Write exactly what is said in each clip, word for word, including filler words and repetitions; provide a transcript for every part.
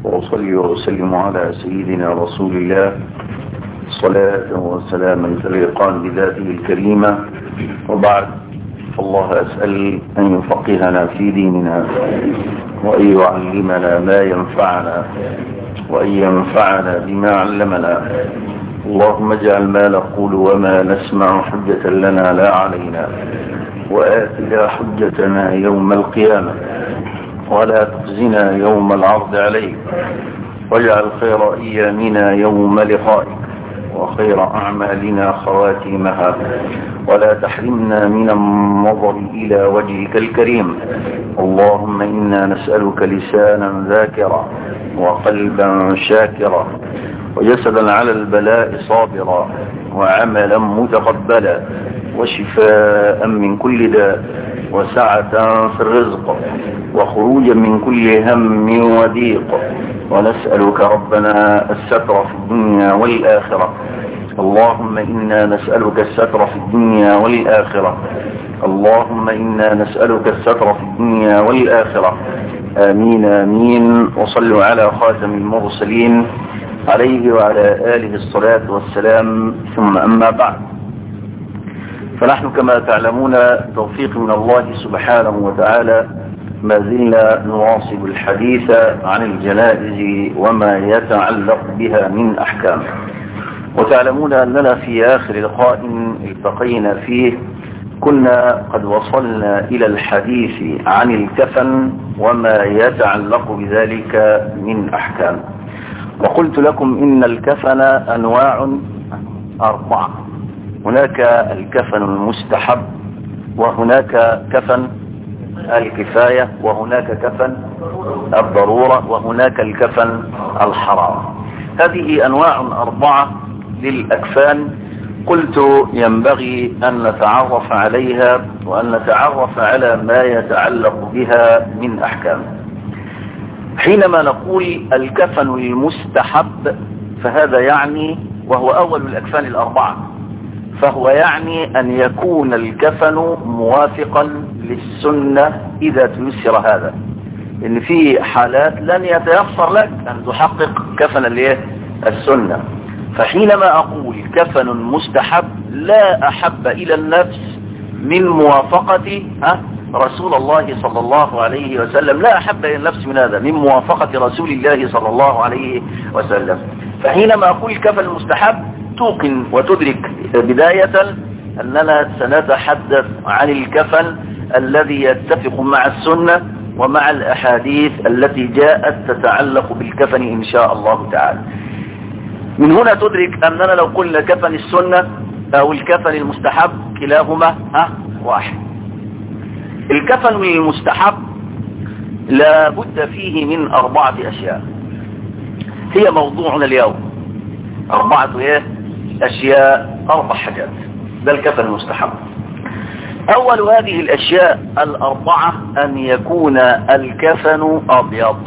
وأصلي وأسلم على سيدنا رسول الله صلاة وسلاما تليقان بذاته الكريمة. وبعد، الله أسأل أن يفقهنا في ديننا وأن يعلمنا ما ينفعنا وأن ينفعنا بما علمنا. اللهم اجعل ما نقول وما نسمع حجة لنا لا علينا، وآتنا حجتنا يوم القيامة، ولا تخزنا يوم العرض عليك، واجعل خير أيامنا يوم لقائك، وخير أعمالنا خواتيمها، ولا تحرمنا من النظر إلى وجهك الكريم. اللهم إنا نسألك لسانا ذاكرا وقلبا شاكرا وجسدا على البلاء صابرا وعملا متقبلا وشفاء من كل داء وسعة في الرزق وخروجا من كل هم وضيق. ونسألك ربنا الستر في الدنيا والآخرة. اللهم إنا نسألك الستر في الدنيا والآخرة. اللهم إنا نسألك الستر في الدنيا والآخرة. آمين آمين. وصلوا على خاتم المرسلين عليه وعلى آله الصلاة والسلام. ثم أما بعد، فنحن كما تعلمون توفيق من الله سبحانه وتعالى ما زلنا نواصل الحديث عن الجنائز وما يتعلق بها من أحكام. وتعلمون أننا في آخر لقاء التقينا فيه كنا قد وصلنا إلى الحديث عن الكفن وما يتعلق بذلك من أحكام. وقلت لكم إن الكفن أنواع أربعة. هناك الكفن المستحب، وهناك كفن الكفاية، وهناك كفن الضرورة، وهناك الكفن الحرام. هذه أنواع أربعة للأكفان. قلت ينبغي أن نتعرف عليها وأن نتعرف على ما يتعلق بها من أحكام. حينما نقول الكفن المستحب فهذا يعني، وهو أول الأكفان الأربعة، فهو يعني أن يكون الكفن موافقا للسنة إذا تيسر هذا. إن في حالات لن يتيسر لك أن تحقق كفن السنة. فحينما أقول كفن مستحب لا أحب إلى النفس من موافقة رسول الله صلى الله عليه وسلم، لا أحب إلى النفس من هذا، من موافقة رسول الله صلى الله عليه وسلم. فحينما أقول كفن مستحب توقن وتدرك بداية أننا سنتحدث عن الكفن الذي يتفق مع السنة ومع الأحاديث التي جاءت تتعلق بالكفن إن شاء الله تعالى. من هنا تدرك أننا لو قلنا كفن السنة أو الكفن المستحب كلاهما ها واحد. الكفن المستحب لا بد فيه من أربعة أشياء هي موضوعنا اليوم. أربعة إيه؟ أشياء، أربع حاجات. ده الكفن المستحب. أول هذه الأشياء الأربعة أن يكون الكفن أبيض،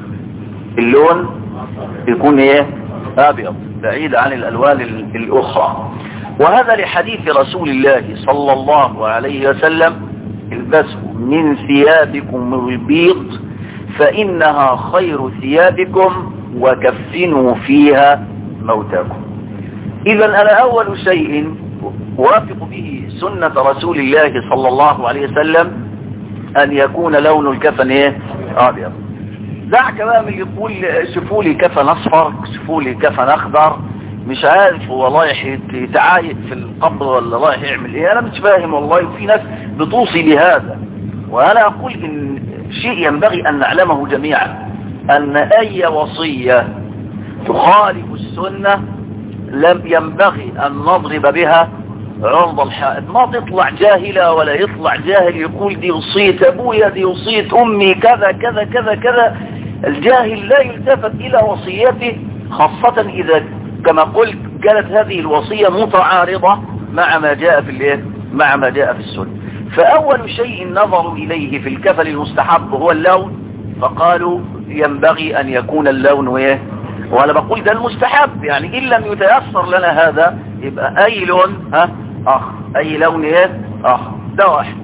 اللون يكون إيه؟ أبيض، بعيد عن الألوان الأخرى. وهذا لحديث رسول الله صلى الله عليه وسلم: البسوا من ثيابكم البيض فإنها خير ثيابكم وكفنوا فيها موتاكم. إذا أنا أول شيء وافق به سنة رسول الله صلى الله عليه وسلم أن يكون لون الكفن إيه؟ أبيض. دعك بقى من يقول شوفوا لي كفن أصفر، شوفوا لي كفن أخضر، مش عارف هو رايح يتعايد في القبر ولا رايح يعمل إيه، أنا مش فاهم والله. وفي ناس بتوصي لهذا. وأنا أقول إن شيء ينبغي أن نعلمه جميعا، أن أي وصية تخالف السنة لم ينبغي أن نضرب بها عرض الحائط. ما تطلع جاهلة ولا يطلع جاهل يقول دي وصية أبويا، دي وصية أمي، كذا كذا كذا كذا. الجاهل لا يلتفت إلى وصيته، خاصة إذا كما قلت كانت هذه الوصية متعارضة مع ما جاء في الايه مع ما جاء في السنة. فأول شيء نظروا إليه في الكفن المستحب هو اللون، فقالوا ينبغي أن يكون اللون ايه. وأنا بقول ده المستحب، يعني إن لم يتيسر لنا هذا يبقى أي لون ها أخر، أي لون ايه أخر. ده واحد.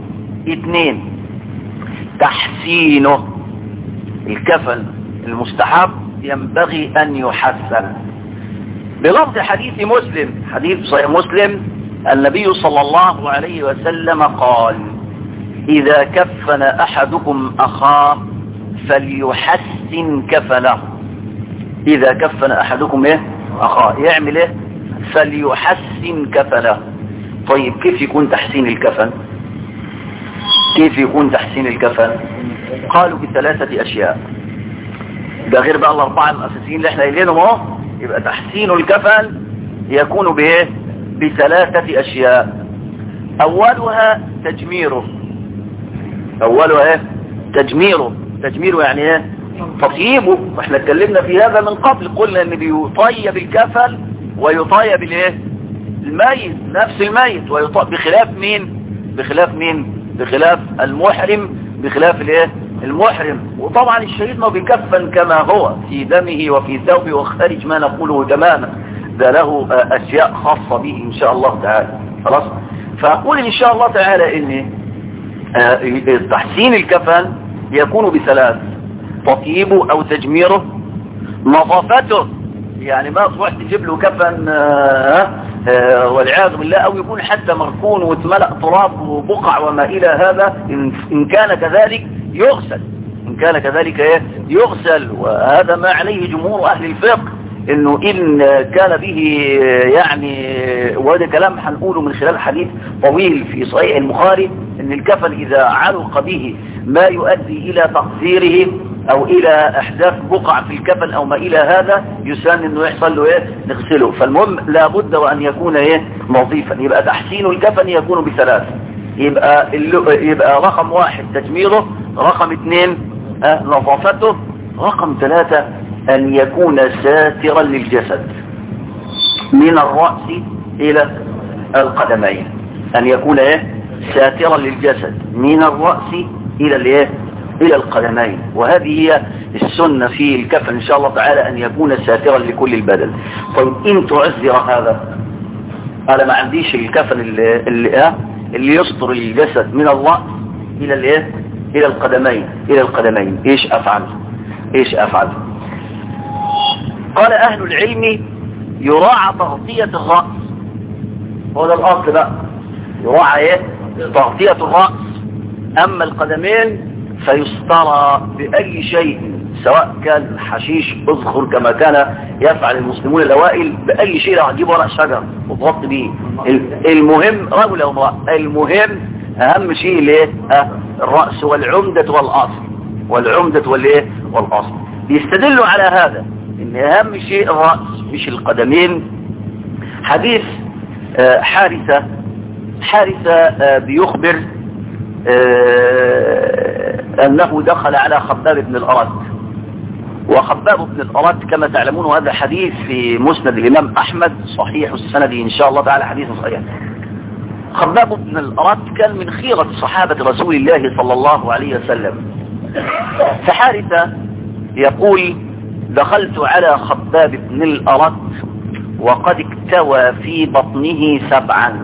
اثنين، تحسينه. الكفن المستحب ينبغي أن يحسن. بلفظ حديث مسلم، حديث صحيح مسلم، النبي صلى الله عليه وسلم قال: إذا كفن أحدكم أخاه فليحسن كفنه. إذا كفن أحدكم إيه؟ أخاه، يعمل إيه؟ فليحسن كفنه. طيب كيف يكون تحسين الكفن؟ كيف يكون تحسين الكفن؟ قالوا بثلاثة أشياء. ده غير بقى الأربعة الأساسيين اللي احنا قايلينهم اهو. يبقى تحسين الكفن يكون بإيه؟ بثلاثة أشياء. أولها تجميره. أولها إيه؟ تجميره. تجميره يعني إيه؟ تطيبه. واحنا اتكلمنا في هذا من قبل، قلنا ان بيطيب الكفن ويطيب الايه؟ الميت، نفس الميت، ويطيب بخلاف مين؟ بخلاف مين؟ بخلاف المحرم، بخلاف الايه؟ المحرم. وطبعا الشهيد ما بيكفن كما هو في دمه وفي ثوبه وخارج ما نقوله تماما، ده له اشياء خاصة به ان شاء الله تعالى. خلاص. فاقول ان شاء الله تعالى ان تحسين الكفن يكون بثلاث: تطييبه او تجميره، نظافته، يعني ما تروح تجيب له كفن آه آه والعياذ بالله، او يكون حتى مركون واتملأ تراب وبقع وما الى هذا. إن, ان كان كذلك يغسل، ان كان كذلك ايه يغسل. وهذا ما عليه جمهور اهل الفقه، انه ان كان به يعني، وهذا كلام هنقوله من خلال حديث طويل في صحيح البخاري، ان الكفن اذا علق به ما يؤدي الى تقصيره او الى احداث بقع في الكفن او ما الى هذا، يسان انه يحصل له ايه؟ نغسله. فالمهم لابد وان يكون ايه؟ نظيفا. يبقى تحسين الكفن يكون بثلاث. يبقى يبقى رقم واحد تجميله، رقم اثنين اه نظافته، رقم ثلاثة ان يكون ساترا للجسد من الرأس الى القدمين. ان يكون ايه؟ ساترا للجسد من الرأس الى الايه؟ الى القدمين. وهذه هي السنة في الكفن ان شاء الله تعالى، ان يكون ساترا لكل البدن. طيب ان تعذر هذا، انا ما عنديش الكفن اللي اللي, اللي يستر الجسد من الرأس الى الايه؟ الى القدمين. الى القدمين ايش افعل؟ ايش افعل؟ قال اهل العلم: يراعى تغطية الرأس. هو ده الاصل بقى، يراعى ايه؟ تغطية الرأس. اما القدمين فيسترى بأي شيء، سواء كان حشيش اذخر كما كان يفعل المسلمون الأوائل، بأي شيء. لو هتجيب ورق شجر وتغطي به، المهم رجل أو امرأة، المهم أهم شيء الايه؟ الرأس والعمدة والأصل. والعمدة والايه؟ والأصل. بيستدلوا على هذا ان أهم شيء الرأس مش القدمين. حديث حارثة حارثة بيخبر أنه دخل على خباب بن الأرد. وخباب بن الأرد كما تعلمون هذا حديث في مسند الإمام أحمد صحيح السند إن شاء الله تعالى، حديث صحيح. خباب بن الأرد كان من خيرة صحابة رسول الله صلى الله عليه وسلم. فحارثة يقول: دخلت على خباب بن الأرد وقد اكتوى في بطنه سبعا.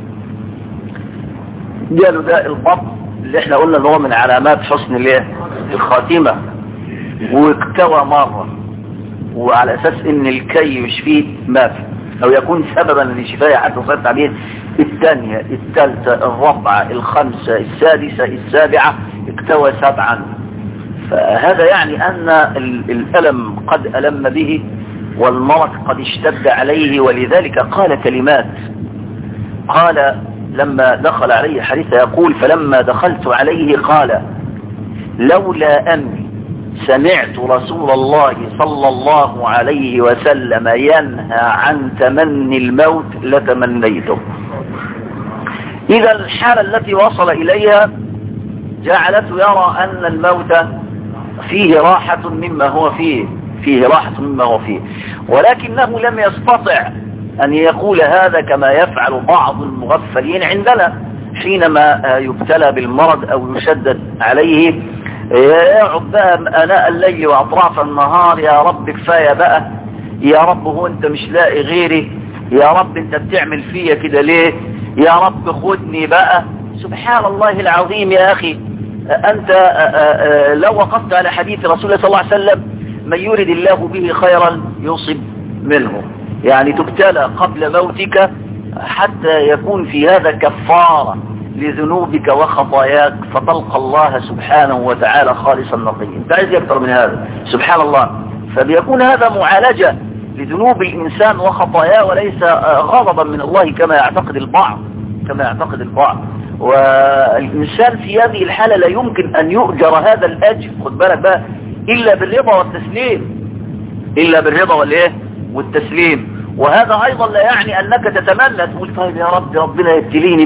قالوا ده البطن اللي احنا قلنا اللي هو من علامات حسن الايه؟ الخاتمة. واكتوى مرة، وعلى اساس ان الكي يشفيه ما في، او يكون سببا لشفاء حتى وصلت عليه الثانية الثالثة الرابعة الخامسة السادسة السابعة، اكتوى سبعا. فهذا يعني ان الالم قد الم به والمرض قد اشتد عليه، ولذلك قال كلمات. قال لما دخل عليه حارثة يقول: فلما دخلت عليه قال: لولا أني سمعت رسول الله صلى الله عليه وسلم ينهى عن تمني الموت لتمنيته. إذا الحالة التي وصل إليها جعلته يرى أن الموت فيه راحة مما هو فيه فيه راحة مما هو فيه، ولكنه لم يستطع أن يقول هذا كما يفعل بعض المغفلين عندنا حينما يبتلى بالمرض أو يشدد عليه، يقعد بقى آناء الليل وأطراف النهار: يا رب كفاية بقى، يا رب هو أنت مش لاقي غيري، يا رب أنت بتعمل فيا كده ليه، يا رب خدني بقى. سبحان الله العظيم يا أخي، أنت لو وقفت على حديث رسول الله صلى الله عليه وسلم من يرد الله به خيرا يصب منه. يعني تبتلى قبل موتك حتى يكون في هذا كفارة لذنوبك وخطاياك، فتلقى الله سبحانه وتعالى خالصا نقيا. انت عايز اكثر من هذا؟ سبحان الله. فبيكون هذا معالجة لذنوب الإنسان وخطاياه، وليس غضبا من الله كما يعتقد البعض كما يعتقد البعض. والإنسان في هذه الحالة لا يمكن أن يؤجر هذا الأجر، خد بالك بقى، إلا بالرضا والتسليم، إلا بالرضا والإيه والتسليم. وهذا أيضا لا يعني أنك تتمنى تقول طيب يا رب ربنا يبتليني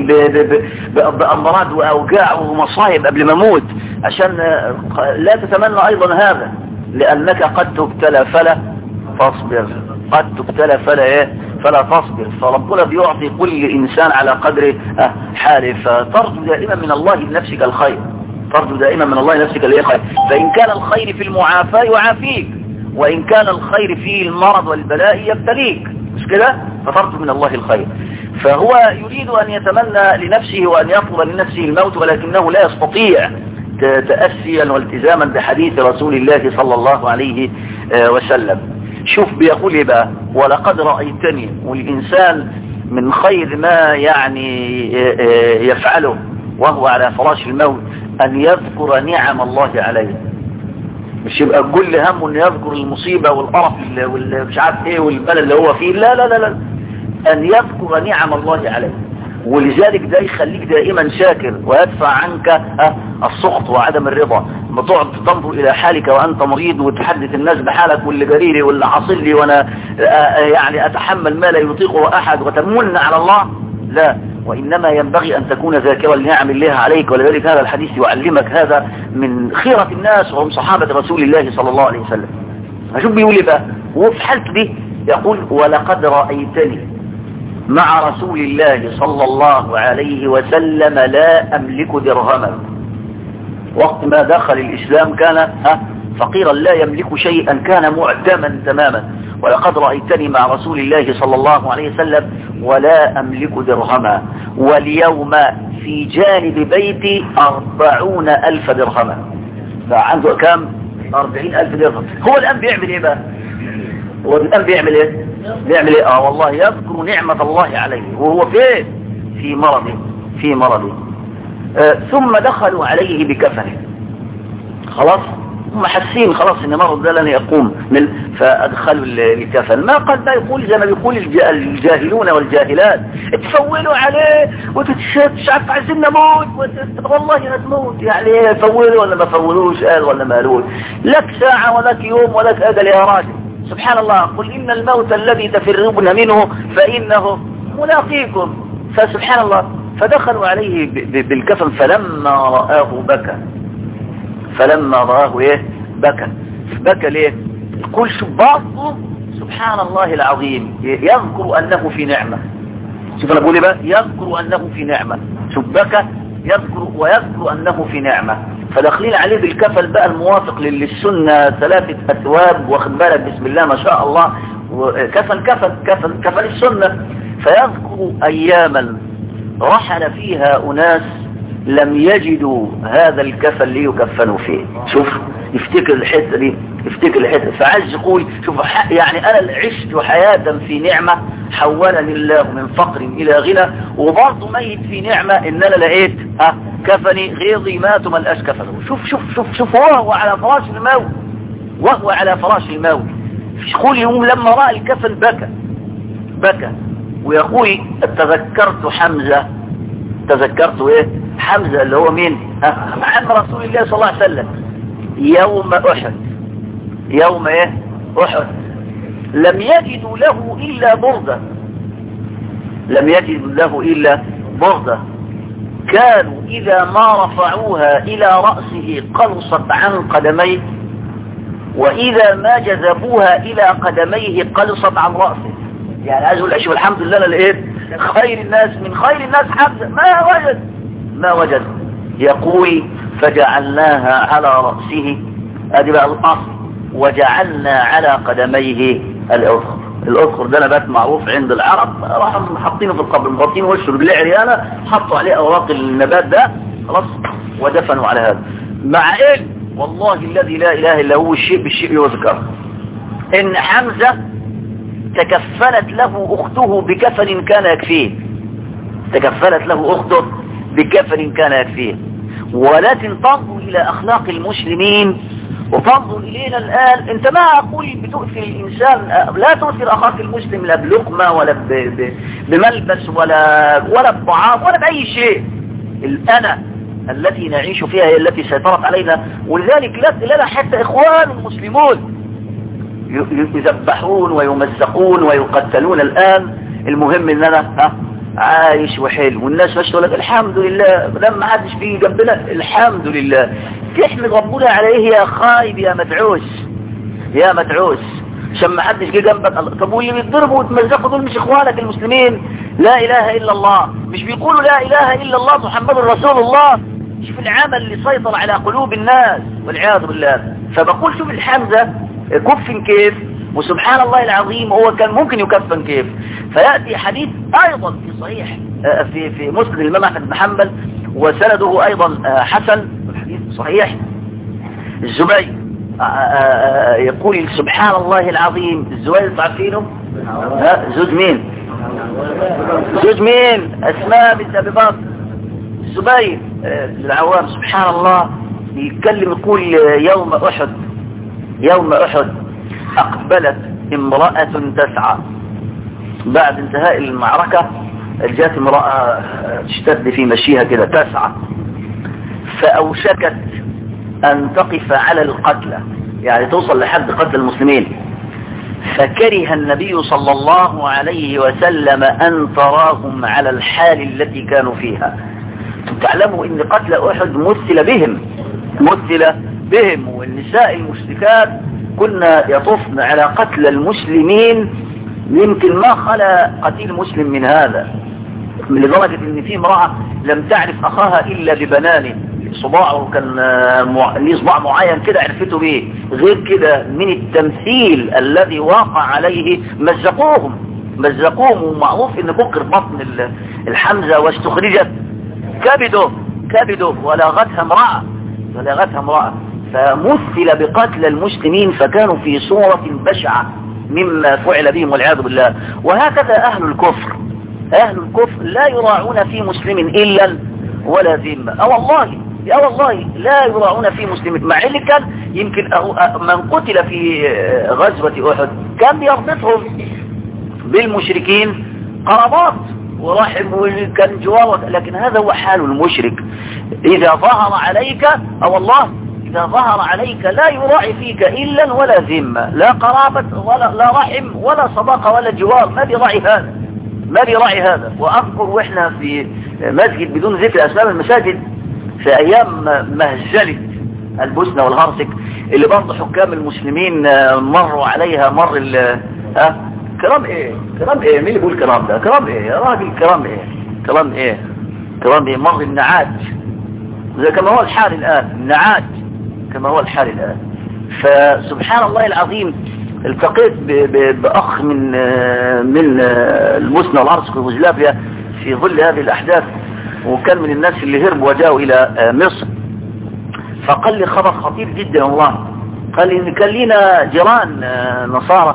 بأمراض وأوجاع ومصايب قبل ما أموت، عشان لا تتمنى أيضا هذا، لأنك قد تبتلى فلا تصبر، قد تبتلى فلا إيه فلا تصبر. فربنا بيعطي كل إنسان على قدر حاله. فترجو دائما من الله لنفسك الخير، ترجو دائما من الله لنفسك الخير. فإن كان الخير في المعافاة يعافيك، وإن كان الخير في المرض والبلاء يبتليك، مش كده؟ فترجو من الله الخير. فهو يريد أن يتمنى لنفسه وأن يطلب لنفسه الموت، ولكنه لا يستطيع تأسيا والتزاما بحديث رسول الله صلى الله عليه وسلم. شوف بيقول ايه بقى: ولقد رأيتني. والإنسان من خير ما يعني يفعله وهو على فراش الموت أن يذكر نعم الله عليه، مش يبقى كل همه أن يذكر المصيبة والقرف والمش عارف ايه والبلد اللي هو فيه، لا لا لا لا، أن يذكر نعم الله عليه. ولذلك ده يخليك دائما شاكر ويدفع عنك السخط وعدم الرضا. ما تقعد تنظر الى حالك وانت مريض وتحدث الناس بحالك واللي جريري واللي حاصل لي وانا يعني اتحمل ما لا يطيقه احد وتمن على الله، لا، وانما ينبغي ان تكون ذاكرا لنعم الله عليك. ولذلك هذا الحديث يعلمك هذا من خيرة الناس وهم صحابة رسول الله صلى الله عليه وسلم. اشوف بيقول ايه بقى وفي حالته دي، يقول: ولقد رأيتني مع رسول الله صلى الله عليه وسلم لا أملك درهما. وقت ما دخل الإسلام كان فقيرا لا يملك شيئا، كان معدما تماما. ولقد رأيتني مع رسول الله صلى الله عليه وسلم ولا أملك درهما، واليوم في جانب بيتي أربعون ألف درهما. فعنده كم؟ أربعين ألف درهم. هو الآن بيعمل إيه بقى؟ هو الآن بيعمل إيه؟ بيعمل إيه؟ آه والله يذكر نعمة الله عليه وهو فين؟ في مرضه في مرضه. آه ثم دخلوا عليه بكفنه، خلاص هم حاسين خلاص ان مرض ده لن يقوم من، فادخلوا الكفن. ما قد ده يقول زي ما بيقول الجاهلون والجاهلات: تفولوا عليه وتتشف عارف عايزين نموت، والله هتموت، يعني فولوا ولا ما فولوش، قال ولا ما قالوش، لك ساعة ولك يوم ولك اجل يا راجل. سبحان الله. قل إن الموت الذي تفرون منه فإنه ملاقيكم. فسبحان الله. فدخلوا عليه بالكفن فلما رآه بكى، فلما رآه ايه بكى. بكى ليه؟ يقول شو برضه سبحان الله العظيم يذكر أنه في نعمة. شوف انا بقول ايه بقى، يذكر أنه في نعمة. شوف بكى يذكر ويذكر أنه في نعمة. فداخلين عليه بالكفل بقى الموافق للسنة، ثلاثة أثواب، واخد بالك بسم الله ما شاء الله، وكفل كفل كفل كفل السنة. فيذكر أياما رحل فيها أناس لم يجدوا هذا الكفل ليكفنوا فيه. شوف يفتكر الحتة دي، يفتكر الحتة. فعايز يقول شوف يعني أنا عشت حياة في نعمة حولني الله من فقر إلى غنى، وبرضه ميت في نعمة إن أنا لقيت ها كفني غيظي مات ما لقاش كفنه. شوف شوف شوف شوف وهو على فراش الموت، وهو على فراش الموت. يقول يوم لما رأى الكفن بكى بكى ويقول: تذكرت حمزة. تذكرت ايه؟ حمزة اللي هو مين؟ محمد رسول الله صلى الله عليه وسلم يوم أحد. يوم ايه؟ أحد. لم يجدوا له إلا بردة، لم يجدوا له إلا بردة. كانوا إذا ما رفعوها إلى رأسه قلصت عن قدميه، وإذا ما جذبوها إلى قدميه قلصت عن رأسه. يعني عايز أقول أشوف الحمد لله أنا لقيت خير الناس من خير الناس حمزة، ما وجد ما وجد. يقول: فجعلناها على رأسه، ادي بقى الأصل، وجعلنا على قدميه الأذخر. الأذخر ده نبات معروف عند العرب، راحوا حاطينه في القبر، مغطين وشه رجليه عريانه، حطوا عليه أوراق النبات ده خلاص ودفنوا على هذا. مع إيه والله الذي لا اله الا هو الشيء بالشيء يذكر ان حمزة تكفلت له اخته بكفن كان يكفيه، تكفلت له اخته بكفن كان يكفيه. ولكن تنظر الى اخلاق المسلمين وتنظر الينا الان، انت ما اقول بتؤثر الانسان، لا تؤثر اخاك المسلم لا بلقمة ولا بملبس ولا ولا بطعام ولا باي شيء. الانا التي نعيش فيها هي التي سيطرت علينا، ولذلك لنا حتى اخوان المسلمون يذبحون ويمزقون ويقتلون الان. المهم ان انا ها عايش وحلو، والناس مش تقول لك الحمد لله لما حدش بيجي جنبنا، الحمد لله. تحمد ربنا على ايه يا خايب يا مدعوس يا مدعوس عشان ما حدش جه جنبك؟ طب واللي بيتضربوا ويتمزقوا دول مش اخوانك المسلمين؟ لا اله الا الله، مش بيقولوا لا اله الا الله محمد رسول الله؟ شوف العمل اللي سيطر على قلوب الناس والعياذ بالله. فبقول شوف الحمزة كفن كيف، وسبحان الله العظيم هو كان ممكن يكفن كيف. فيأتي حديث ايضا في صحيح في في مسند الامام احمد بن حنبل وسنده ايضا حسن، الحديث صحيح. الزبير يقول سبحان الله العظيم، الزبير تعرفينه؟ زوج مين؟ زوج مين؟ اسماء بنت ابي بكر. الزبير العوام سبحان الله يتكلم يقول يوم احد يوم احد اقبلت امرأة تسعى بعد انتهاء المعركة، جاءت امرأة تشتد في مشيها كده تسعى، فاوشكت ان تقف على القتلى، يعني توصل لحد قتل المسلمين. فكره النبي صلى الله عليه وسلم ان تراهم على الحال التي كانوا فيها. تعلموا ان قتل احد مثل بهم مثل بهم والنساء المشركات كنا يطفن على قتل المسلمين، يمكن ما خلا قتيل مسلم من هذا، لدرجة ان في امرأة لم تعرف اخاها الا ببنانه، صباعه كان ليه صباع معين كده عرفته بيه، غير كده من التمثيل الذي واقع عليه مزقوهم مزقوهم ومعروف ان بكر بطن الحمزة واستخرجت كبده كبده ولغتها امرأة ولغتها امرأة فمثل بقتل المسلمين، فكانوا في صورة بشعة مما فعل بهم والعياذ بالله. وهكذا أهل الكفر أهل الكفر لا يراعون في مسلم إلا ولا ذمة. أو والله يا والله لا يراعون في مسلم، مع اللي كان يمكن من قتل في غزوة أحد كان بيربطهم بالمشركين قرابات ورحم وكان جوار، لكن هذا هو حال المشرك. إذا ظهر عليك أو الله إذا ظهر عليك لا يراعي فيك إلا ولا ذمة، لا قرابة ولا لا رحم ولا صداقة ولا جوار، ما بيراعي هذا ما بيراعي هذا. وأذكر وإحنا في مسجد بدون ذكر أسماء المساجد في أيام مهزلة البوسنة والهرسك اللي برضه حكام المسلمين مروا عليها مر ال ها كلام ايه كلام ايه مين اللي بيقول كلام ده؟ كلام ايه يا راجل؟ كلام ايه كلام ايه كلام ايه مر النعاج زي كما هو الحال الآن، النعاج كما هو الحال الآن. فسبحان الله العظيم التقيت بأخ من من البوسنة والهرسك ويوغوسلافيا في ظل هذه الأحداث، وكان من الناس اللي هربوا وجاءوا إلى مصر. فقال لي خبر خطير جدا والله، قال لي إن كان لنا جيران نصارى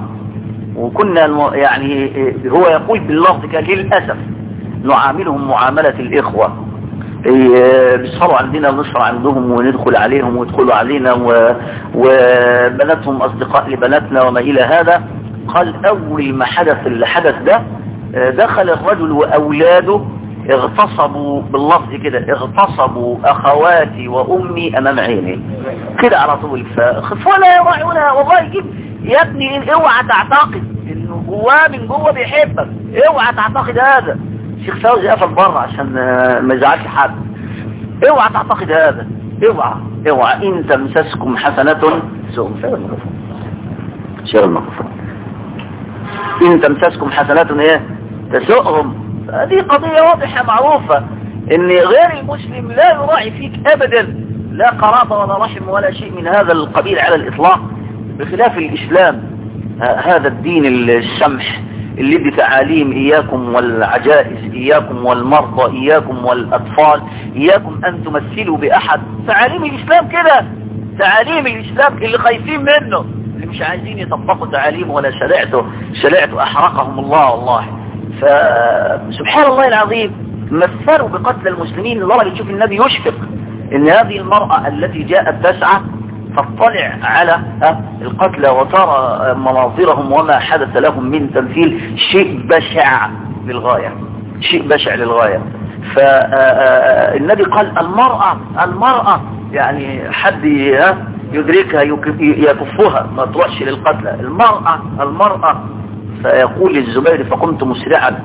وكنا يعني هو يقول باللفظ كان للأسف نعاملهم معاملة الإخوة، بيسهروا عندنا ونسهر عندهم وندخل عليهم ويدخلوا علينا وبناتهم أصدقاء لبناتنا وما إلى هذا. قال أول ما حدث اللي حدث ده دخل الرجل وأولاده اغتصبوا باللفظ كده اغتصبوا أخواتي وأمي أمام عيني كده على طول. فلا يراعونها والله يجيب يا ابني اوعى تعتقد انه جواه من جوه بيحبك، اوعى تعتقد هذا. شيخ فوزي قفل بره عشان ما يزعلش حد. اوعى تعتقد هذا، اوعى اوعى ان تمسسكم حسنة سوء شير الميكروفون ان تمسسكم حسنة ايه تسؤهم. هذه قضية واضحة معروفة ان غير المسلم لا يراعي فيك ابدا لا قرابة ولا رحم ولا شيء من هذا القبيل على الاطلاق، بخلاف الاسلام هذا الدين السمح اللي بتعاليم إياكم والعجائز إياكم والمرضى إياكم والأطفال إياكم أن تمثلوا بأحد. تعاليم الإسلام كده تعاليم الإسلام اللي خايفين منه، اللي مش عايزين يطبقوا تعاليمه ولا شريعته شريعته أحرقهم الله والله. فسبحان الله العظيم مثلوا بقتل المسلمين لدرجة تشوف النبي يشفق ان هذه المرأة التي جاءت تسعى تطلع على القتلى وترى مناظرهم وما حدث لهم من تمثيل شيء بشع للغاية، شيء بشع للغاية. فالنبي قال المرأة المرأة يعني حد يدركها يكفها ما تروحش للقتلى، المرأة المرأة. فيقول للزبير فقمت مسرعا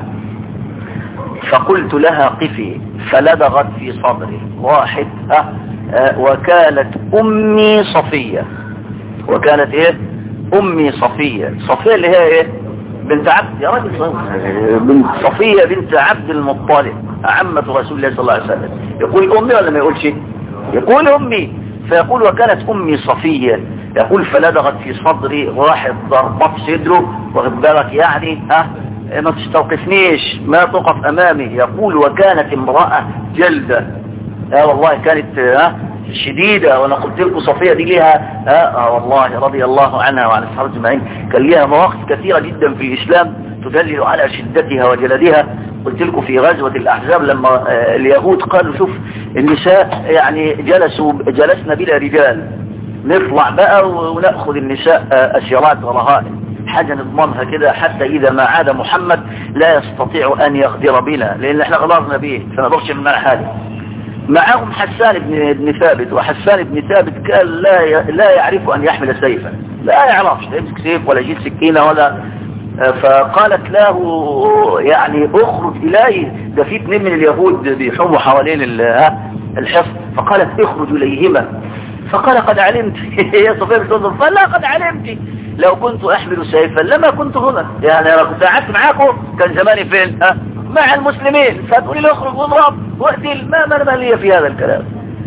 فقلت لها قفي فلدغت في صدري واحد ها أه وكانت أمي صفية، وكانت ايه أمي صفية، صفية اللي هي ايه بنت عبد يا راجل بنت صفية بنت عبد المطلب عمة رسول الله صلى الله عليه وسلم. يقول أمي ولا ما يقولش؟ يقول أمي. فيقول وكانت أمي صفية، يقول فلدغت في صدري واحد ضربت صدره واخد بالك يعني ها ما تستوقفنيش ما تقف امامي. يقول وكانت امرأة جلدة، اه والله كانت اه شديدة. وانا قلت لكم صفية دي ليها اه, آه والله رضي الله عنها وعن الصحابة اجمعين كان ليها مواقف كثيرة جدا في الاسلام تدلل على شدتها وجلدها. قلت لكم في غزوة الاحزاب لما آه اليهود قالوا شوف النساء يعني جلسوا جلسنا بلا رجال، نطلع بقى ونأخذ النساء آه اسيرات ورهائن، حاجة نضمنها كده حتى إذا ما عاد محمد لا يستطيع أن يغدر بنا لأن احنا غدرنا به فنقدرش من حاله. معهم حسان بن, بن ثابت، وحسان بن ثابت كان لا ي... لا يعرف أن يحمل سيفا، لا يعرفش لا يمسك سيف ولا يجيب سكينة ولا. فقالت له يعني اخرج إليه، ده في اثنين من اليهود بيحوموا حوالين الحصن، فقالت اخرج إليهما. فقال قد علمت يا صفية بن فلا قد علمت لو كنت احمل سيفا لما كنت هنا، يعني لو كنت قعدت معاكم كان زماني فين ها مع المسلمين، فتقولي لي اخرج واضرب واقتل، ما ما لي في هذا الكلام.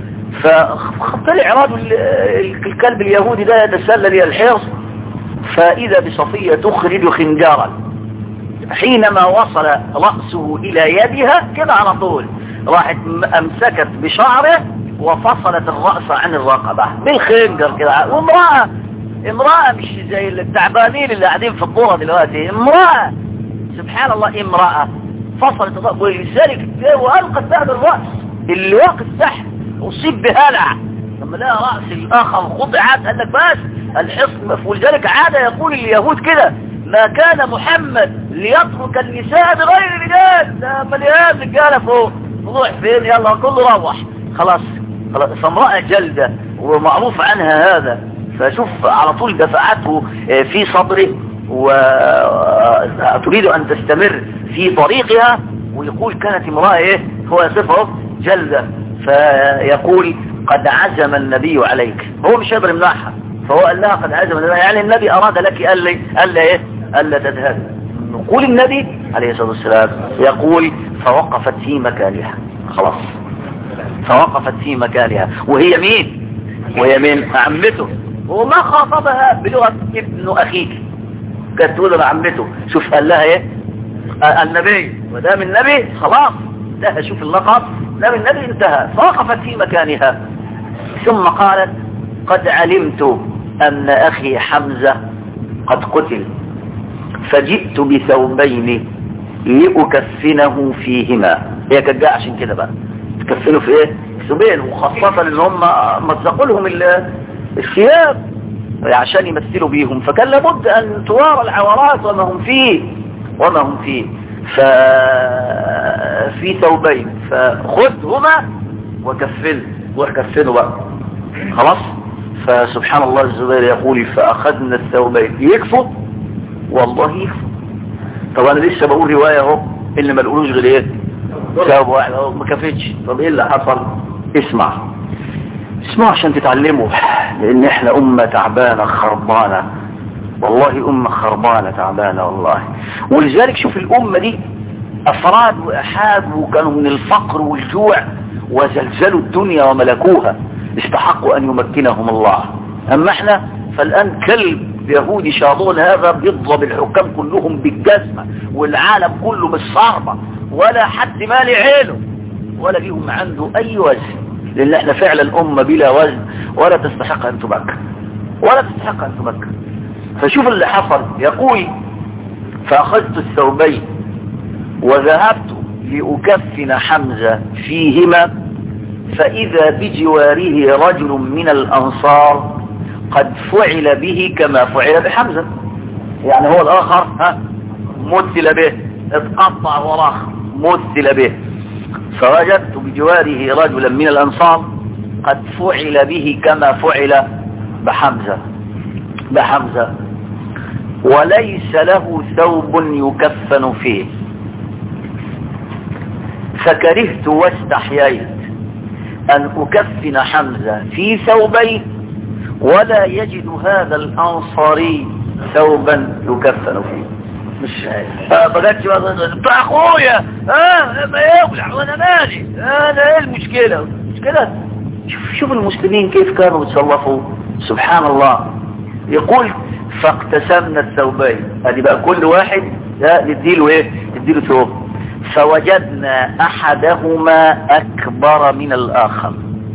فطلع رجل الكلب اليهودي ده يتسلل الى الحرص، فاذا بصفية تخرج خنجرا، حينما وصل رأسه الى يدها كده على طول راحت امسكت بشعره وفصلت الرأس عن الرقبة بالخنجر كده. وامرأة امرأة مش زي التعبانين اللي قاعدين في الضوء دلوقتي، امرأة سبحان الله امرأة فصلت الرأس ولذلك وألقت بها بالرأس اللي واقف تحت أصيب بهلع، لما لقى رأس الآخر خضعت قال لك بس الحصن مفعول. ذلك عادة يقول اليهود كده ما كان محمد ليترك النساء بغير رجال، ده مليان رجالة فوق روح فين يلا كله روح خلاص خلاص. فامرأة جلدة ومعروف عنها هذا، فشوف على طول دفعته في صدره وتريد أن تستمر في طريقها. ويقول كانت امرأة ايه هو يصفه جلدة، فيقول قد عزم النبي عليك، هو مش قادر يمنعها فهو قال لها قد عزم النبي، يعني النبي أراد لك ألا ألا ايه ألا تذهب. نقول النبي عليه الصلاة والسلام يقول فوقفت في مكانها، خلاص فوقفت في مكانها. وهي مين؟ وهي من عمته، وما خاطبها بلغة ابن أخيك، كانت تقول له عمته. شوف قال لها ايه النبي، ودام النبي خلاص انتهى، شوف اللقب دام النبي انتهى. فوقفت في مكانها ثم قالت قد علمت أن أخي حمزة قد قتل فجئت بثوبين لأكفنه فيهما. هي كانت جاء عشان كده بقى تكفنوا في ايه ثوبين، وخاصة ان هم مزقوا لهم الثياب عشان يمثلوا بيهم، فكان لابد ان توارى العورات وما هم فيه وما هم فيه. ففي ثوبين فخذهما وكفن وكفنوا بقى خلاص. فسبحان الله الزبير يقول فأخذنا الثوبين يكفوا والله يكفوا. طب انا لسه بقول رواية اهو اللي ما نقولوش غير ايه ثوب واحد اهو ما كفتش. طب ايه اللي حصل؟ اسمع اسمع عشان تتعلموا، لان احنا امة تعبانة خربانة والله، امة خربانة تعبانة والله. ولذلك شوف الامة دي افراد واحاد وكانوا من الفقر والجوع وزلزلوا الدنيا وملكوها، استحقوا ان يمكنهم الله. اما احنا فالان كلب يهودي شاطون هذا بيضرب الحكام كلهم بالجزمة والعالم كله بالصعبة، ولا حد مالي عينه ولا ليهم عنده اي وزن، لان احنا فعلا امة بلا وزن ولا تستحق ان تبكى ولا تستحق ان تبكى. فشوف اللي حصل. يقول فاخذت الثوبين وذهبت لأكفن حمزة فيهما فإذا بجواره رجل من الأنصار قد فعل به كما فعل بحمزة. يعني هو الآخر ها مثل به، اتقطع وراه مثل به. فوجدت بجواره رجلا من الأنصار قد فعل به كما فعل بحمزة بحمزة وليس له ثوب يكفن فيه. فكرهت واستحييت أن أكفن حمزة في ثوبين ولا يجد هذا الأنصاري ثوبا يكفن فيه. مش بقتش بتاع أخويا اه ما يولع وانا مالي انا ايه المشكلة مش كده. شوف, شوف المسلمين كيف كانوا يتصرفوا سبحان الله. يقول فاقتسمنا الثوبين، ادي بقى كل واحد نديله ايه نديله ثوب. فوجدنا احدهما اكبر من الاخر،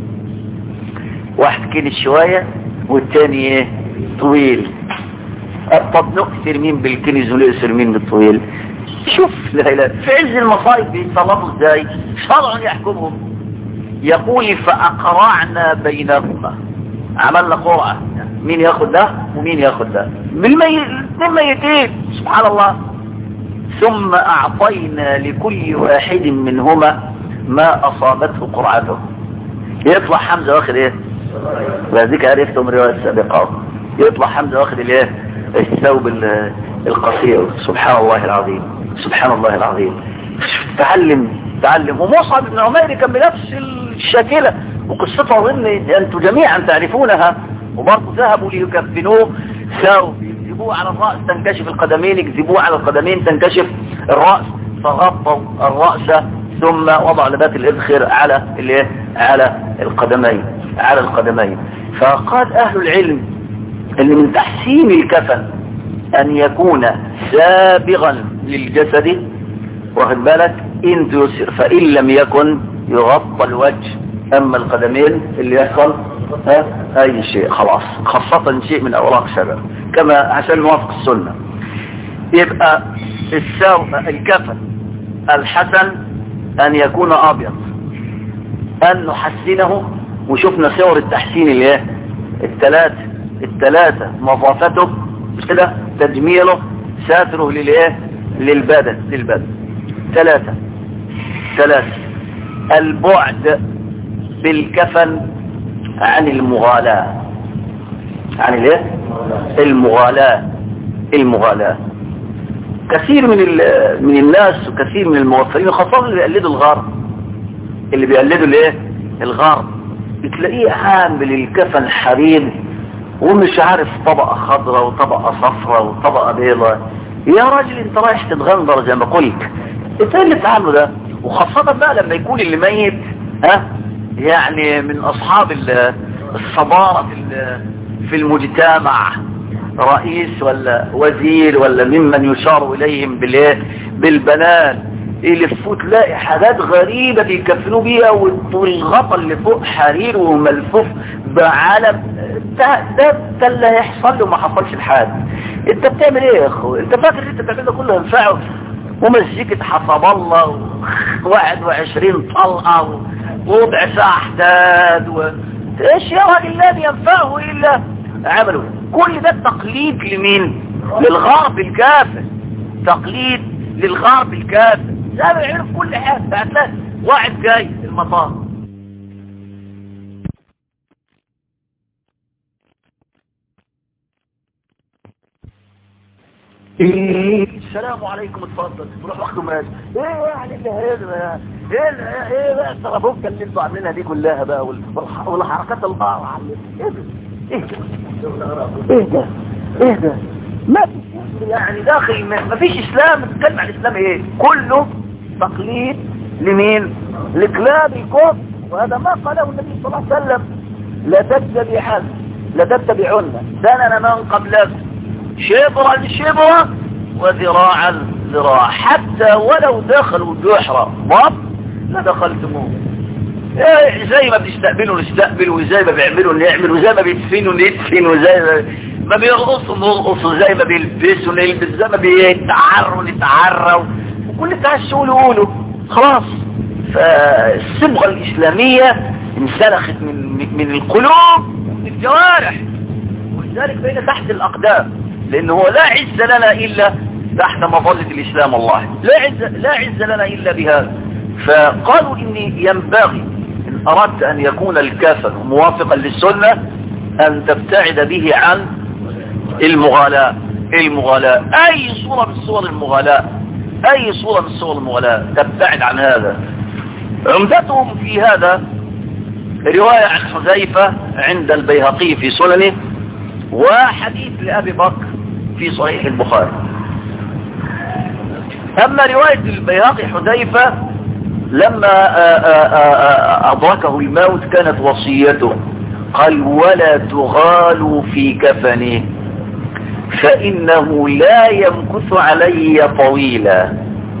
واحد كده شوية والتاني ايه طويل. طب نكثر مين بالكنز ونكثر مين بالطويل؟ شوف لا لا في عز المصائب بيتصرفوا ازاي، شرع يحكمهم. يقول فاقرعنا بينهما، عملنا قرعة مين ياخد ده ومين ياخد ده بالميت ميتين سبحان الله. ثم اعطينا لكل واحد منهما ما اصابته قرعته. يطلع حمزة واخد ايه؟ وذلك عرفتم رواية السابقة. يطلع حمزة واخد الايه؟ الثوب القصير. سبحان الله العظيم سبحان الله العظيم. تعلم تعلم. ومصعب بن عمير كان بنفس الشاكلة وقصته اظن انتم جميعا تعرفونها. وبرضه ذهبوا ليكفنوه ثوب يكذبوه على الرأس تنكشف القدمين، يكذبوه على القدمين تنكشف الرأس، فغطوا الرأس ثم وضع لبات الإذخر على الايه على القدمين على القدمين. فقال اهل العلم ان من تحسين الكفن ان يكون سابغا للجسد واخد بالك ان تيسر، فان لم يكن يغطى الوجه، اما القدمين اللي يحصل ها اي شيء خلاص، خاصة شيء من اوراق شجر كما عشان نوافق السنة. يبقى السو الكفن الحسن ان يكون ابيض، ان نحسنه. وشفنا صور التحسين اللي هي الثلاثة الثلاثة مضافته مش كده، تجميله ساتره للايه للبدن للبدن ثلاثة ثلاثة البعد بالكفن عن المغالاة عن الايه المغالاة المغالاة. كثير من من الناس وكثير من الموفرين خاصة اللي بيقلدوا الغرب اللي بيقلدوا الايه الغرب بتلاقيه عامل الكفن حرير ومش عارف طبقة خضراء وطبقة صفراء وطبقة بيضاء. يا راجل انت رايح تتغندر زي ما قلت، انت اللي بتعمله ده. وخاصة بقى لما يكون اللي ميت ها يعني من اصحاب الصدارة في المجتمع، رئيس ولا وزير ولا ممن يشار اليهم بالايه بالبنان، يلفوا تلاقي حاجات غريبة بيكفنوا بيها والغطا اللي فوق حرير وملفوف بعلم. ده ده اللي هيحصل له ما حصلش لحد. انت بتعمل ايه يا اخو؟ انت فاكر انت بتعمل ده كله ينفعه؟ ومزيكة حسب الله واحد وعشرين طلقة ووضع ساعة احداد و... ايش يا راجل لا ينفعه الا عمله. كل ده تقليد لمين؟ للغرب الكافر، تقليد للغرب الكافر. ده بيعرف كل حاجة. هتلاقي واحد جاي المطار السلام عليكم اتفضل تروح واخده ماشي. ايه يعني اللي هيدا ايه ايه بقى الترابوكه اللي انتوا عاملينها دي كلها بقى والحركات القاره عاملين ايه ده ايه ده ايه ده ما يعني داخل ما فيش اسلام. بتتكلم عن الاسلام ايه؟ كله تقليد لمين؟ لكلاب الكفر. وهذا ما قاله النبي صلى الله عليه وسلم لا تتبعن لا تتبعن سنن من قبلكم شبرا شبرا وذراعا ذراع حتى ولو دخلوا جحر ضب لدخلتموه. زي ما بيستقبلوا نستقبل، وزي ما بيعملوا نعمل، وزي ما بيدفنوا ندفن، وزي ما بيرقصوا نرقص، وزي ما بيلبسوا نلبس، زي ما بيتعروا نتعروا، وكل بتاع الشغل يقولوا خلاص. فالصبغة الإسلامية انسلخت من من القلوب ومن الجوارح، ولذلك بين تحت الأقدام، لأنه هو لا عز لنا إلا تحت مظلة الإسلام. الله لا عز, لا عز لنا إلا بهذا. فقالوا إني ينبغي إن أردت أن يكون الكافر موافقا للسنة أن تبتعد به عن المغالاة. المغالاة أي صورة من صور المغالاة، أي صورة من صور المغالاة تبتعد عن هذا. عمدتهم في هذا رواية عن حذيفة عند البيهقي في سننه، وحديث لأبي بكر في صحيح البخاري. أما رواية البيهقي حذيفة لما أدركه الموت كانت وصيته، قال ولا تغالوا في كفنه فإنه لا يمكث علي طويلا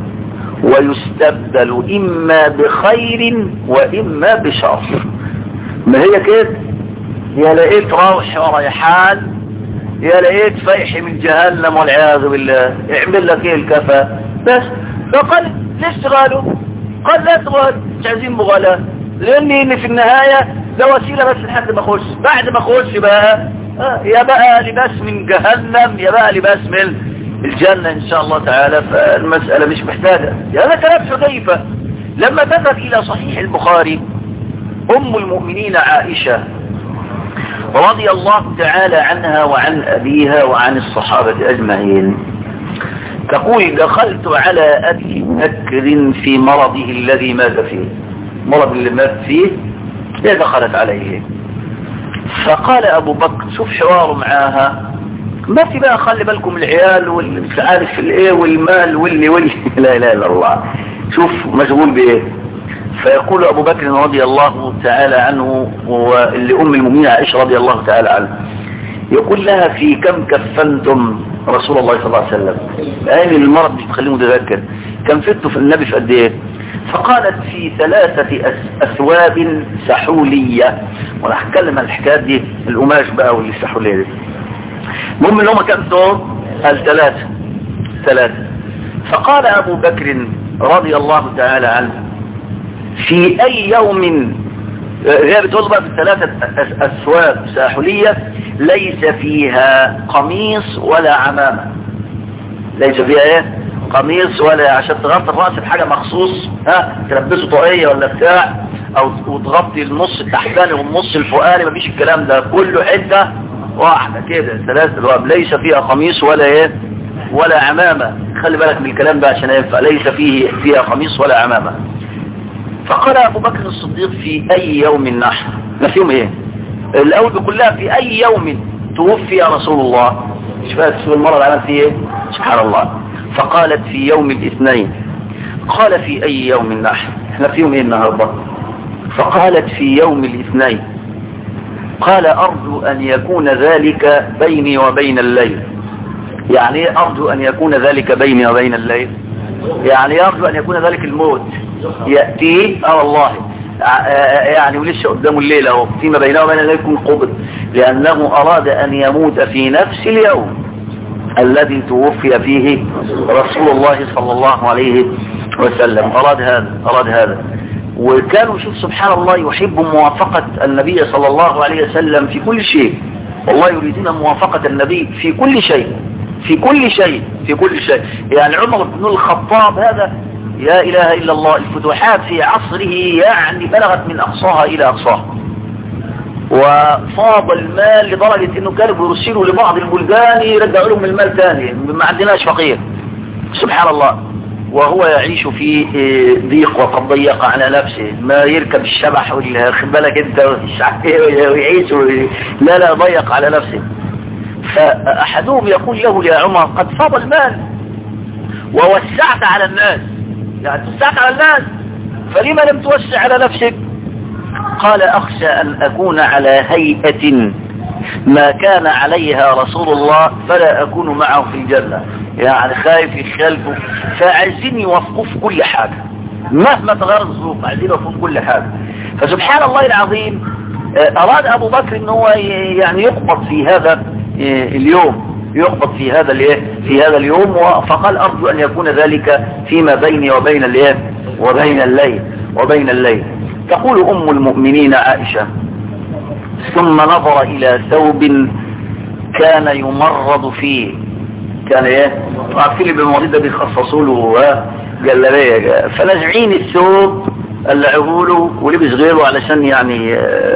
ويستبدل إما بخير وإما بشر. ما هي كده، يا لقيت روح وريحان، يا لقيت فيح من جهنم والعياذ بالله، اعمل لك ايه الكفى بس. فقال ليش تغالوا؟ قال لا تغال، مش عايزين مغالاة، لأن في النهاية ده وسيلة بس لحد ما اخش، بعد ما اخش بقى آه يا بقى لباس من جهنم يا بقى لباس من الجنة إن شاء الله تعالى. فالمسألة مش محتاجة. هذا كلام حذيفة. لما ذهب إلى صحيح البخاري أم المؤمنين عائشة رضي الله تعالى عنها وعن أبيها وعن الصحابة أجمعين تقول دخلت على أبي بكر في مرضه الذي مات فيه، مرض اللي مات فيه لا دخلت عليه. فقال أبو بكر، شوف حواره معاها، ما في بقى خلي بالكم العيال واللي مش عارف الايه والمال واللي واللي لا اله الا الله، شوف مشغول بايه. فيقول ابو بكر رضي الله تعالى عنه واللي ام المؤمنين عائشة رضي الله تعالى عنه، يقول لها في كم كفنتم رسول الله صلى الله عليه وسلم؟ اين المرض مش بتخليه متذكر، كم فتوا في النبي في قد ايه؟ فقالت في ثلاثة أثواب سحولية. وانا هتكلم عن الحكايات دي، القماش بقى واللي السحولية دي. المهم ان هم كم ثوب؟ الثلاثة ثلاثة. فقال ابو بكر رضي الله تعالى عنه في اي يوم، هي بتقول بقى في الثلاثة أثواب ساحلية ليس فيها قميص ولا عمامة، ليس فيها ايه؟ قميص ولا عشان تغطي الرأس بحاجة مخصوص، ها تلبسه طاقية ولا بتاع، او وتغطي النص التحتاني والنص الفوقاني، مفيش الكلام ده، كله حتة واحدة كده ثلاثة الواب، ليس فيها قميص ولا ايه ولا عمامة. خلي بالك من الكلام ده عشان ينفع، ليس فيه فيها قميص ولا عمامة. فقال ابو بكر الصديق في اي يوم النحر، ما فيهم ايه الاول كلها، في اي يوم توفي رسول الله، مش فاهم تسوي المرض عمل فيه ايه، سبحان الله. فقالت في يوم الاثنين. قال في اي يوم النحر، احنا في يوم ايه النهارده؟ فقالت في يوم الاثنين. قال ارجو ان يكون ذلك بيني وبين الليل. يعني ايه ارجو ان يكون ذلك بيني وبين الليل؟ يعني ارجو ان يكون ذلك الموت يأتيه، اه والله يعني ولسه قدامه الليل اهو، فيما بينه وبين الليل يكون قبض، لانه اراد ان يموت في نفس اليوم الذي توفي فيه رسول الله صلى الله عليه وسلم. اراد هذا اراد هذا وكانوا شوف سبحان الله يحب موافقة النبي صلى الله عليه وسلم في كل شيء. والله يريدون موافقة النبي في كل شيء في كل شيء في كل شيء. يعني عمر بن الخطاب هذا لا اله الا الله، الفتوحات في عصره يعني بلغت من اقصاها الى اقصاها، وفاض المال لدرجة انه كانوا بيرسلوا لبعض البلدان يرجعوا لهم المال ثاني، ما عندناش فقير سبحان الله. وهو يعيش في ضيق وقد ضيق على نفسه، ما يركب الشبح واخد بالك انت ويعيش لا لا ضيق على نفسه. فاحدهم يقول له يا عمر قد فاض المال ووسعت على الناس، يعني توسعت على الناس فلما لم توسع على نفسك؟ قال اخشى ان اكون على هيئة ما كان عليها رسول الله فلا اكون معه في الجنة. يعني خايف يخالفه، فعايزين يوفقوا في كل حاجة مهما تغير الظروف، عايزين يوفقوا في كل حاجة. فسبحان الله العظيم اراد ابو بكر ان هو يعني يقبض في هذا اليوم يقبض في هذا الايه في هذا اليوم، فقال ارجو ان يكون ذلك فيما بيني وبين الايه وبين الليل وبين الليل. تقول ام المؤمنين عائشة: ثم نظر الى ثوب كان يمرض فيه. كان ايه عارفين اللي بالمريض ده بيخصصوا له جلابيه، فنزعين الثوب قلعوه له ولبس غيره علشان يعني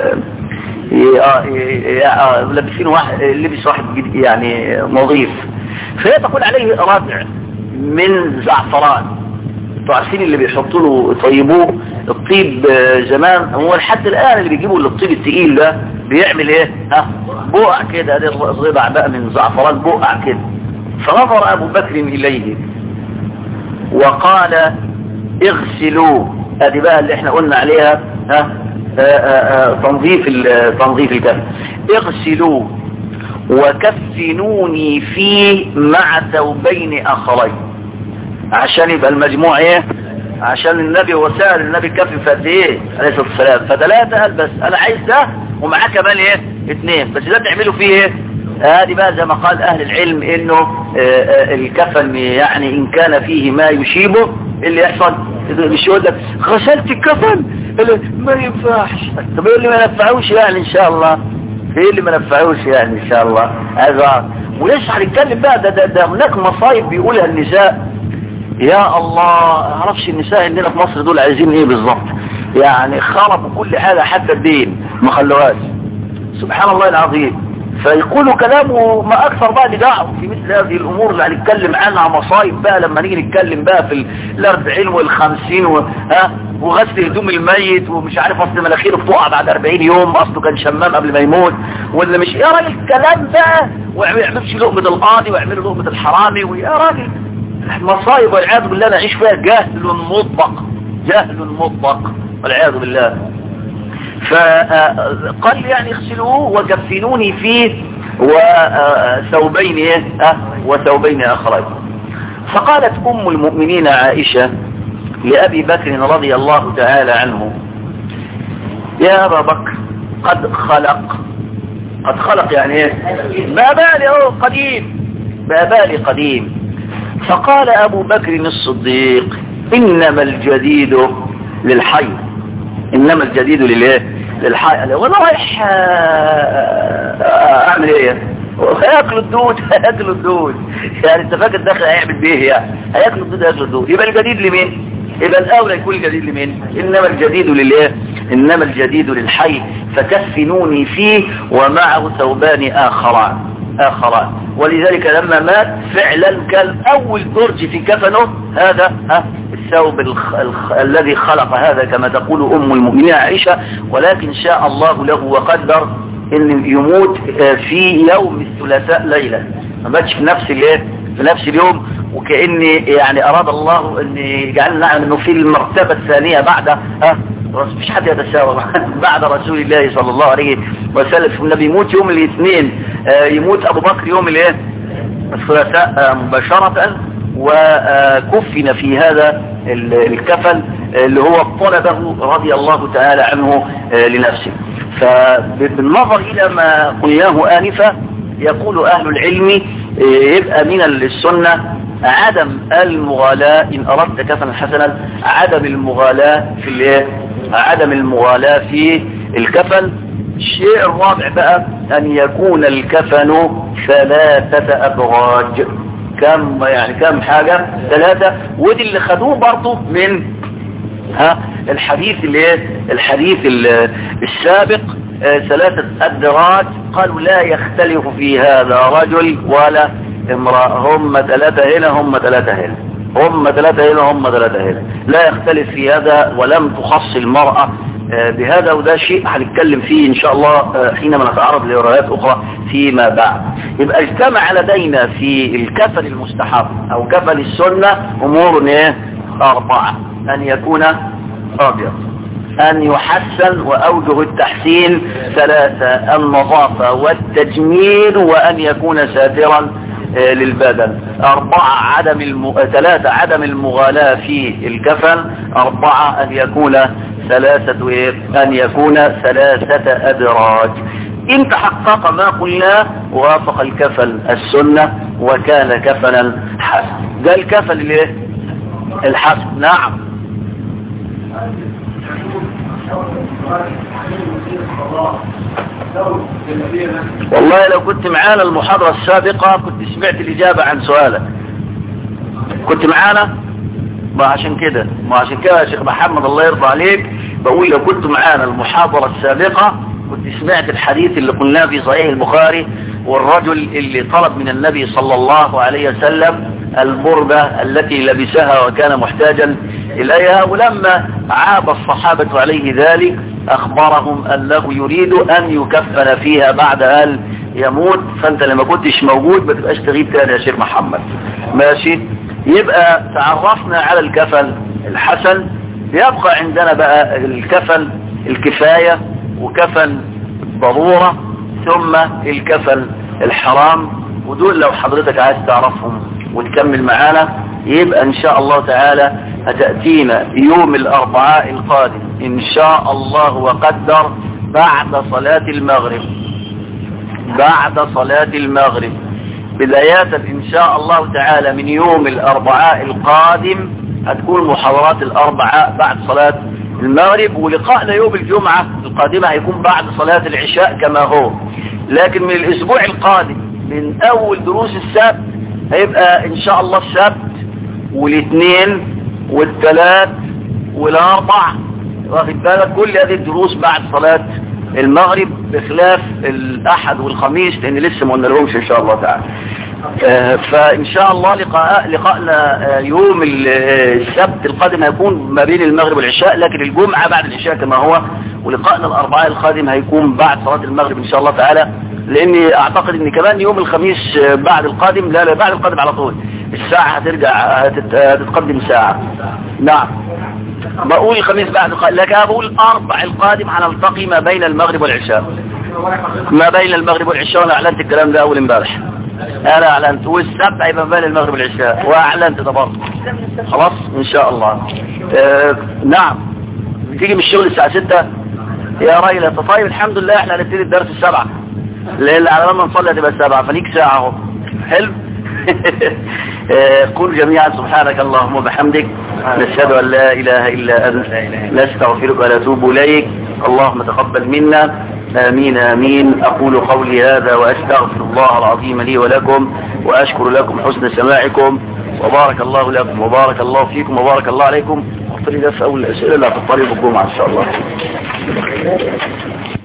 لابسين واحد لبس واحد يعني نظيف. فهي تقول عليه ربع من زعفران. انتوا عارفين اللي بيحطوا له يطيبوه الطيب زمان، هو لحد الان اللي بيجيبوا الطيب التقيل ده بيعمل ايه ها بقع كده، ده ربع بقى من زعفران بقع كده. فنظر ابو بكر اليه وقال: اغسلوه. ادي بقى اللي احنا قلنا عليها ها آآ آآ تنظيف تنظيف الكفن. اغسلوه وكفنوني فيه مع ثوبين اخرين، عشان يبقى المجموع ايه، عشان النبي وسأل النبي كفن في قد ايه عليه الصلاه والسلام، فثلاثه قال بس انا عايز ده ومعاه كمان ايه اثنين، بس ده تعملوا فيه ايه. هذه بقى زي ما قال اهل العلم انه الكفن يعني ان كان فيه ما يشيبه اللي يحصل مش يقول لك غسلت الكفن ما ينفعش. طب ايه اللي ما نفعوش يعني ان شاء الله، ايه اللي ما نفعوش يعني ان شاء الله هذا. وليش هنتكلم بقى ده, ده, ده هناك مصايب بيقولها النساء. يا الله معرفش النساء عندنا في مصر دول عايزين ايه بالظبط، يعني خربوا كل حاجه حتى الدين ما خلوهاش. سبحان الله العظيم. فيقولوا كلامه ما اكثر بقى لدعوه في مثل هذه الامور اللي هنتكلم عنها مصايب بقى لما نيجي نتكلم بقى في الاربعين والخمسين ها وغسل هدوم الميت ومش عارف اصل مناخيره بتقع بعد اربعين يوم اصله كان شمام قبل ما يموت ولا مش. يا راجل الكلام ده ويعملش لقمه القاضي ويعملوا لقمه الحرامي. ويا راجل مصايب والعياذ بالله نعيش فيها جهل مطبق جهل مطبق والعياذ بالله. فقال يعني اغسلوه وكفنوني فيه وثوبين ايه اه وثوبين اخرين. فقالت ام المؤمنين عائشة لابي بكر رضي الله تعالى عنه: يا ابا بكر قد خلق. قد خلق يعني ايه ما بالي اهو قديم ما بالي قديم. فقال ابو بكر الصديق: انما الجديد للحي. انما الجديد للايه للحي. وانا رايح اعمل ايه هياكلوا الدود هياكلوا الدود يعني انت فاكر داخل هيعمل بيه يعني هياكلوا الدود هياكلوا الدود. يبقى الجديد لمين؟ يبقى الاولى يكون الجديد لمين؟ انما الجديد للايه انما الجديد للحي فكفنوني فيه ومعه ثوبان اخران اخران. ولذلك لما مات فعلا كان اول درج في كفنه هذا ها الثوب الخ... الخ... الذي خلق هذا كما تقول ام المؤمنين عائشة. ولكن شاء الله له وقدر ان يموت في يوم الثلاثاء ليلة، ما ماتش في نفس الايه في نفس اليوم. وكأن يعني اراد الله ان يجعلنا نعلم انه في المرتبة الثانية بعد ها مش حد يتساوى بعد رسول الله صلى الله عليه وسلم. النبي يموت يوم الاثنين، يموت ابو بكر يوم الايه الثلاثاء مباشرة، وكفن في هذا الكفن اللي هو طلبه رضي الله تعالى عنه لنفسه. فبالنظر الى ما قلناه آنفا يقول اهل العلم يبقى من السنة عدم المغالاة ان اردت كفنا حسنا، عدم المغالاة في الايه عدم المغالاة في الكفن. الشيء الرابع بقى ان يكون الكفن ثلاثة ابراج. كم يعني كم حاجة ثلاثة. ودي اللي خدوه برضو من ها الحديث اللي الحديث السابق آه ثلاثة أدراج. قالوا لا يختلف في هذا رجل ولا امرأة، هم ثلاثة هنا هم ثلاثة هنا هم ثلاثة هنا هم ثلاثة هنا لا يختلف في هذا. ولم تخص المرأة آه بهذا، وده شيء هنتكلم فيه ان شاء الله آه حينما نتعرض لروايات اخرى فيما بعد. يبقى اجتمع لدينا في الكفن المستحب او كفن السنة امور ايه اربعة: ان يكون ابيض، ان يحسن واوجه التحسين ثلاثة: النظافة والتجميل، وان يكون ساترا للبدن. أربعة عدم الم... ثلاثة عدم المغالاة في الكفن. أربعة أن يكون ثلاثة إيه؟ أن يكون ثلاثة أدراج. إن تحقق ما قلناه وافق الكفل السنة وكان كفلا حسن. ده الكفل الايه الحسن. نعم. والله لو كنت معانا المحاضرة السابقة كنت سمعت الإجابة عن سؤالك. كنت معانا؟ ما عشان كده ما عشان كده يا شيخ محمد الله يرضى عليك بقول لو كنت معانا المحاضرة السابقة كنت سمعت الحديث اللي قلناه في صحيح البخاري والرجل اللي طلب من النبي صلى الله عليه وسلم البردة التي لبسها وكان محتاجا إليها، ولما عاب الصحابة عليه ذلك أخبرهم أنه يريد أن يكفن فيها بعد أن يموت. فأنت لما كنتش موجود ما تبقاش تغيب تاني يا شيخ محمد. ماشي. يبقى تعرفنا على الكفن الحسن. يبقى عندنا بقى الكفن الكفاية وكفن ضرورة ثم الكفن الحرام، ودول لو حضرتك عايز تعرفهم وتكمل معانا يبقى ان شاء الله تعالى هتأتينا يوم الاربعاء القادم ان شاء الله وقدر بعد صلاة المغرب بعد صلاة المغرب بداية ان شاء الله تعالى من يوم الاربعاء القادم هتكون محاضرات الاربعاء بعد صلاة المغرب، ولقاءنا يوم الجمعة القادمة هيكون بعد صلاة العشاء كما هو. لكن من الاسبوع القادم من اول دروس السبت هيبقى ان شاء الله السبت والاثنين والثلاث والاربع، واخد بالك، كل هذه الدروس بعد صلاة المغرب بخلاف الاحد والخميس لان لسه ما قلنا لهمش ان شاء الله تعالى. آه فان شاء الله لقاء لقاءنا آه يوم السبت القادم هيكون ما بين المغرب والعشاء، لكن الجمعة بعد العشاء كما هو، ولقاءنا الاربعاء القادم هيكون بعد صلاة المغرب ان شاء الله تعالى، لاني اعتقد ان كمان يوم الخميس بعد القادم لا لا بعد القادم على طول الساعة هترجع هتتقدم ساعة. نعم بقول الخميس بعد القادم، لكن بقول الاربع القادم هنلتقي ما بين المغرب والعشاء ما بين المغرب والعشاء. انا اعلنت الكلام ده اول امبارح، انا اعلنت، والسبت هيبقى ما بين المغرب والعشاء واعلنت ده برضه خلاص ان شاء الله. آه نعم. بتيجي من الشغل الساعة ستة يا رايلة؟ طيب الحمد لله احنا هنبتدي الدرس السبعة لان على ما نصلي هتبقى السبعة فليك ساعة اهو. حلو. قل جميعا سبحانك اللهم وبحمدك نشهد ان لا اله الا انت نستغفرك ونتوب اليك. اللهم تقبل منا. آمين آمين. أقول قولي هذا وأستغفر الله العظيم لي ولكم وأشكر لكم حسن سماعكم وبارك الله لكم وبارك الله فيكم وبارك الله عليكم. أعطني ده في أول الأسئلة اللي هتطلب الجمعة إن شاء الله.